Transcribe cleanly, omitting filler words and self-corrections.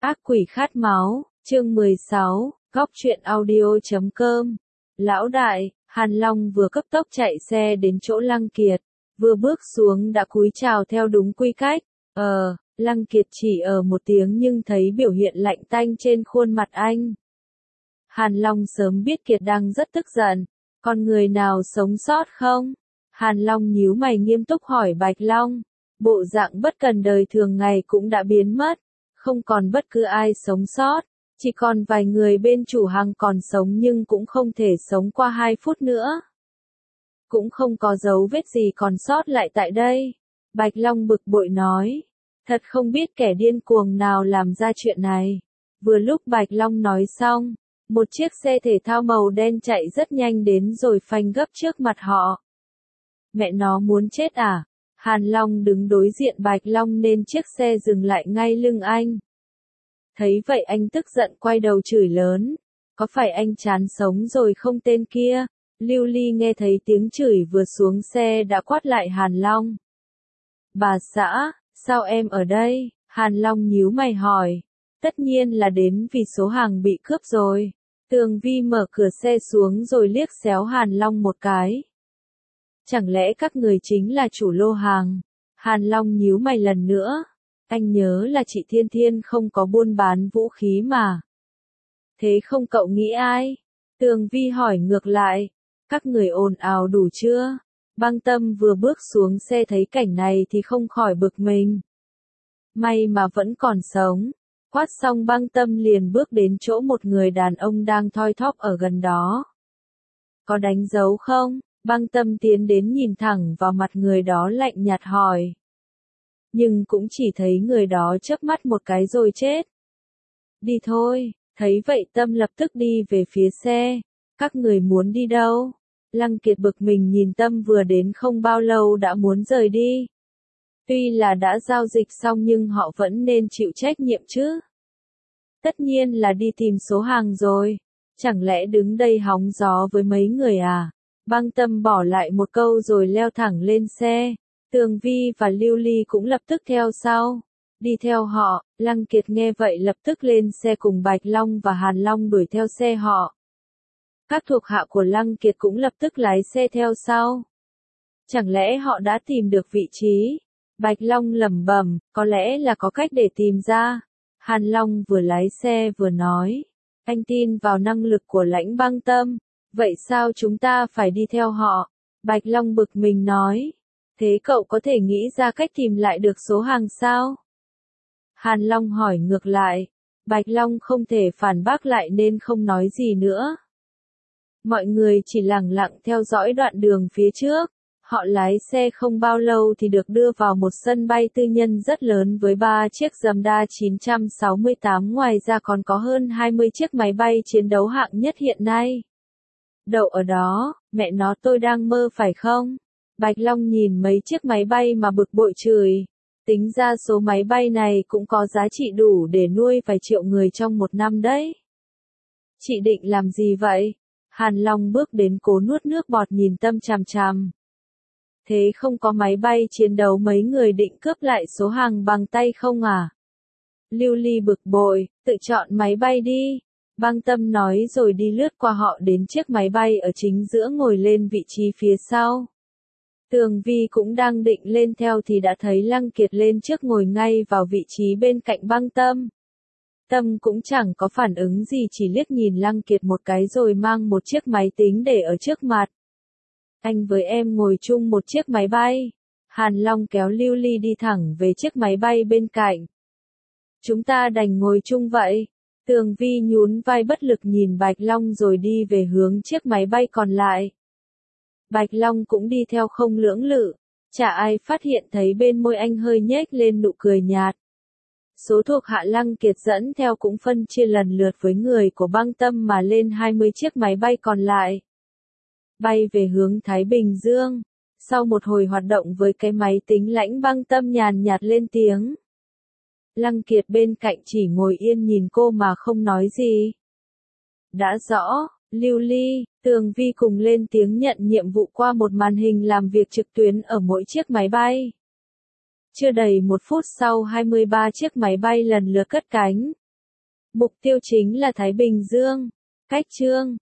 Ác quỷ khát máu, chương 16, góc truyện audio.com. Lão đại, Hàn Long vừa cấp tốc chạy xe đến chỗ Lăng Kiệt, vừa bước xuống đã cúi chào theo đúng quy cách. Lăng Kiệt chỉ một tiếng nhưng thấy biểu hiện lạnh tanh trên khuôn mặt anh. Hàn Long sớm biết Kiệt đang rất tức giận, còn người nào sống sót không? Hàn Long nhíu mày nghiêm túc hỏi Bạch Long, bộ dạng bất cần đời thường ngày cũng đã biến mất, không còn bất cứ ai sống sót, chỉ còn vài người bên chủ hàng còn sống nhưng cũng không thể sống qua 2 phút nữa. Cũng không có dấu vết gì còn sót lại tại đây. Bạch Long bực bội nói, thật không biết kẻ điên cuồng nào làm ra chuyện này. Vừa lúc Bạch Long nói xong, một chiếc xe thể thao màu đen chạy rất nhanh đến rồi phanh gấp trước mặt họ. Mẹ nó muốn chết à? Hàn Long đứng đối diện Bạch Long nên chiếc xe dừng lại ngay lưng anh. Thấy vậy anh tức giận quay đầu chửi lớn, có phải anh chán sống rồi không tên kia? Lưu Ly nghe thấy tiếng chửi vừa xuống xe đã quát lại Hàn Long. Bà xã, sao em ở đây? Hàn Long nhíu mày hỏi. Tất nhiên là đến vì số hàng bị cướp rồi. Tường Vi mở cửa xe xuống rồi liếc xéo Hàn Long một cái. Chẳng lẽ các người chính là chủ lô hàng? Hàn Long nhíu mày lần nữa. Anh nhớ là chị Thiên Thiên không có buôn bán vũ khí mà. Thế không cậu nghĩ ai? Tường Vi hỏi ngược lại. Các người ồn ào đủ chưa? Băng Tâm vừa bước xuống xe thấy cảnh này thì không khỏi bực mình. May mà vẫn còn sống. Quát xong Băng Tâm liền bước đến chỗ một người đàn ông đang thoi thóp ở gần đó. Có đánh dấu không? Băng Tâm tiến đến nhìn thẳng vào mặt người đó lạnh nhạt hỏi. Nhưng cũng chỉ thấy người đó chớp mắt một cái rồi chết. Đi thôi, thấy vậy Tâm lập tức đi về phía xe. Các người muốn đi đâu? Lăng Kiệt bực mình nhìn Tâm vừa đến không bao lâu đã muốn rời đi. Tuy là đã giao dịch xong nhưng họ vẫn nên chịu trách nhiệm chứ. Tất nhiên là đi tìm số hàng rồi. Chẳng lẽ đứng đây hóng gió với mấy người à? Băng Tâm bỏ lại một câu rồi leo thẳng lên xe. Tường Vi và Lưu Ly cũng lập tức theo sau. Đi theo họ, Lăng Kiệt nghe vậy lập tức lên xe cùng Bạch Long và Hàn Long đuổi theo xe họ. Các thuộc hạ của Lăng Kiệt cũng lập tức lái xe theo sau. Chẳng lẽ họ đã tìm được vị trí? Bạch Long lẩm bẩm, có lẽ là có cách để tìm ra. Hàn Long vừa lái xe vừa nói, anh tin vào năng lực của Lãnh Băng Tâm, vậy sao chúng ta phải đi theo họ? Bạch Long bực mình nói, thế cậu có thể nghĩ ra cách tìm lại được số hàng sao? Hàn Long hỏi ngược lại, Bạch Long không thể phản bác lại nên không nói gì nữa. Mọi người chỉ lặng lặng theo dõi đoạn đường phía trước. Họ lái xe không bao lâu thì được đưa vào một sân bay tư nhân rất lớn với 3 chiếc Damda 968, ngoài ra còn có hơn 20 chiếc máy bay chiến đấu hạng nhất hiện nay. Đậu ở đó, mẹ nó tôi đang mơ phải không? Bạch Long nhìn mấy chiếc máy bay mà bực bội chửi. Tính ra số máy bay này cũng có giá trị đủ để nuôi vài triệu người trong một năm đấy. Chị định làm gì vậy? Hàn Long bước đến cố nuốt nước bọt nhìn Tâm chằm chằm. Thế không có máy bay chiến đấu mấy người định cướp lại số hàng bằng tay không à? Lưu Ly bực bội, tự chọn máy bay đi. Băng Tâm nói rồi đi lướt qua họ đến chiếc máy bay ở chính giữa ngồi lên vị trí phía sau. Tường Vi cũng đang định lên theo thì đã thấy Lăng Kiệt lên trước ngồi ngay vào vị trí bên cạnh Băng Tâm. Tâm cũng chẳng có phản ứng gì chỉ liếc nhìn Lăng Kiệt một cái rồi mang một chiếc máy tính để ở trước mặt. Anh với em ngồi chung một chiếc máy bay. Hàn Long kéo Lưu Ly đi thẳng về chiếc máy bay bên cạnh. Chúng ta đành ngồi chung vậy. Tường Vi nhún vai bất lực nhìn Bạch Long rồi đi về hướng chiếc máy bay còn lại. Bạch Long cũng đi theo không lưỡng lự. Chả ai phát hiện thấy bên môi anh hơi nhếch lên nụ cười nhạt. Số thuộc hạ Lăng Kiệt dẫn theo cũng phân chia lần lượt với người của Băng Tâm mà lên 20 chiếc máy bay còn lại. Bay về hướng Thái Bình Dương. Sau một hồi hoạt động với cái máy tính Lãnh Băng Tâm nhàn nhạt lên tiếng. Lăng Kiệt bên cạnh chỉ ngồi yên nhìn cô mà không nói gì. Đã rõ, Lưu Ly, Tường Vi cùng lên tiếng nhận nhiệm vụ qua một màn hình làm việc trực tuyến ở mỗi chiếc máy bay. Chưa đầy 1 phút sau 23 chiếc máy bay lần lượt cất cánh. Mục tiêu chính là Thái Bình Dương. Cách chương